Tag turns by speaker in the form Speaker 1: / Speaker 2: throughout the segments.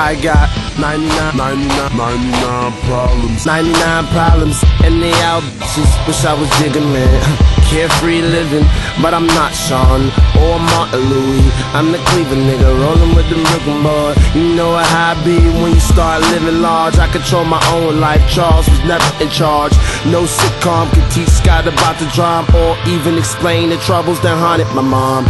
Speaker 1: I got 99 problems. 99 problems, and they out bitches. Wish I was jiggling. Carefree living, but I'm not Sean or Martin Louis. I'm the Cleveland nigga, rolling with the Brooklyn boy. You know how I be when you start living large. I control my own life, Charles was never in charge. No sitcom can teach Scott about the drama or even explain the troubles that haunted my mom.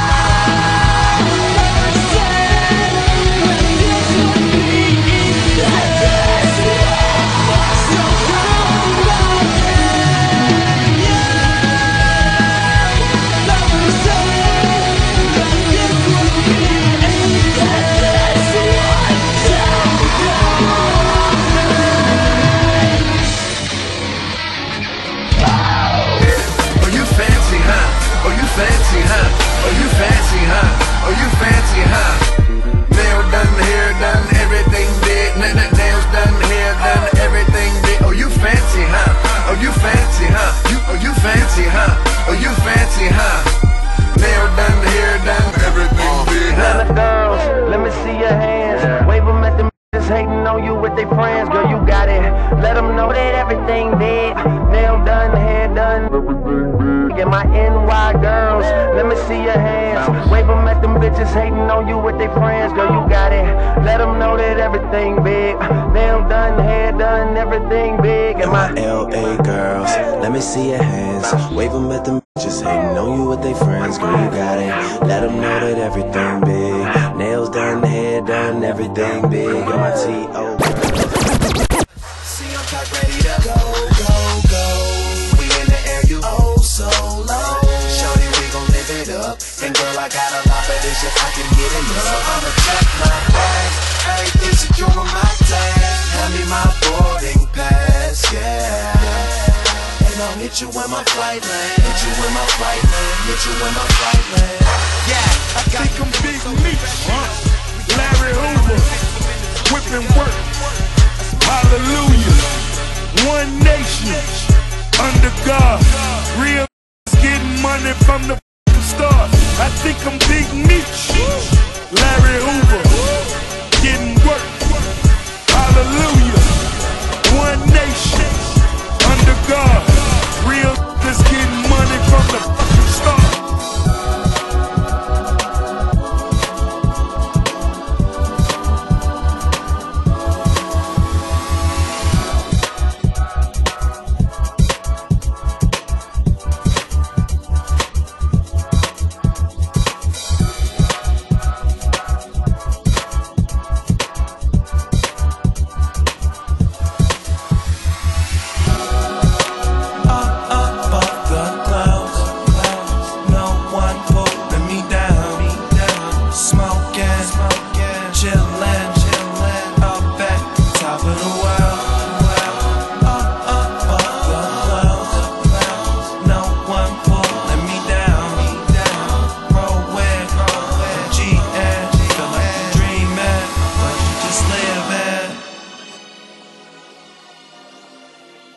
Speaker 2: Fancy, huh? Oh, you fancy, huh? Oh, you fancy, huh? Nail done, hair done, everything did. Nails done, hair done, everything did. Oh, you fancy, huh? Oh, you fancy, huh? Oh, you fancy, huh? Oh, you fancy, huh? Nail done, hair done, everything did.
Speaker 3: Let the girls, let me see your hands. Wave them at them just hating on you with their friends. Girl, you got it. Let them know that everything did. Nail done, hair done. And my NY girls, let me see your hands. Wave them at them bitches hating on you with their friends. Girl, you got it. Let them know that everything big. Nail done, hair done, everything big. And my
Speaker 4: LA girls, let me see your hands. Wave them at them bitches hating on you with their friends. Girl, you got it. Let them know that everything big. Nails done, hair done, everything big. And my T.O.
Speaker 2: See, I'm top ready to go, go, go. We in the air, you oh so low. Shorty, we gon' live it up. And girl, I got a lot of this if I can get enough. So I'ma check my bag, everything secure on my tag. Hand me my boarding pass, yeah. And I'll hit you when my flight land. Hit you when my flight land. Hit you when my flight land. Yeah, I got
Speaker 5: them big meats, Larry Hoover, whipping work, hallelujah.